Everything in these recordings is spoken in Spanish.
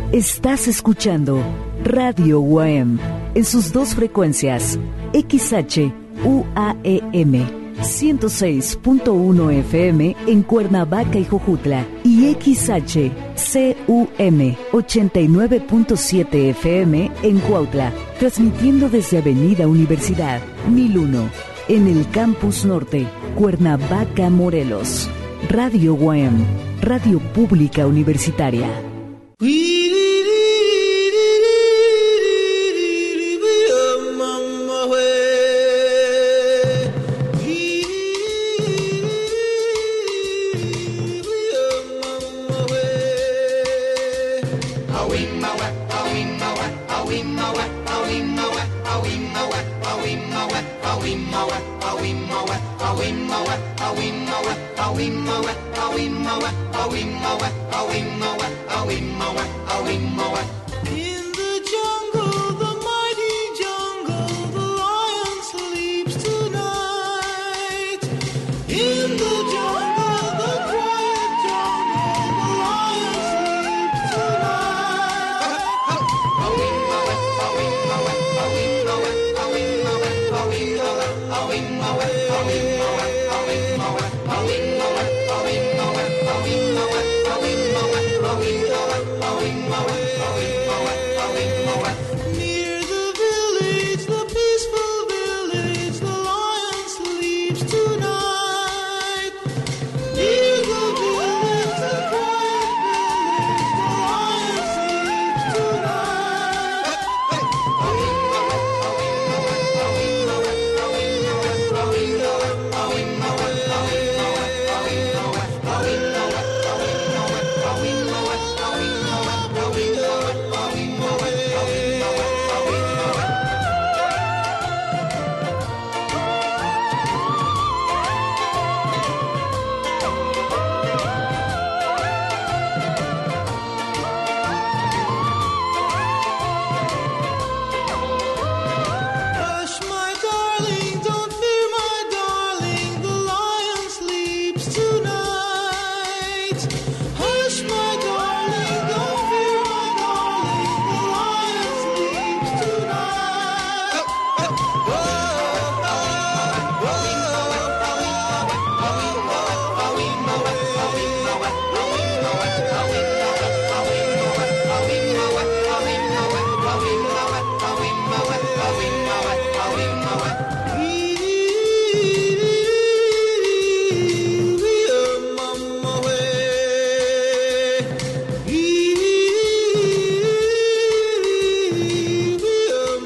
Estás escuchando Radio UAM en sus dos frecuencias, XH UAEM 106.1 FM en Cuernavaca y Jojutla y XH CUM 89.7 FM en Cuautla, transmitiendo desde Avenida Universidad 1001 en el Campus Norte, Cuernavaca, Morelos. Radio UAM, Radio Pública Universitaria.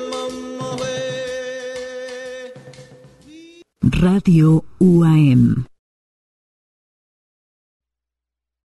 Radio UAM.